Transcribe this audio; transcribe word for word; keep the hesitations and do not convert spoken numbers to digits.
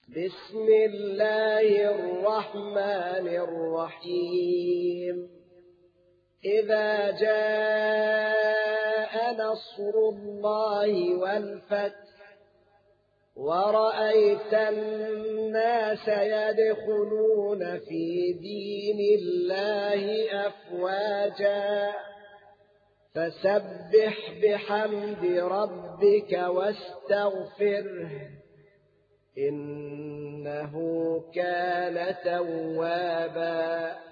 بسم الله الرحمن الرحيم إذا جاء نصر الله والفتح ورأيت الناس يدخلون في دين الله أفواجا فسبح بحمد ربك واستغفره إنه كان توابا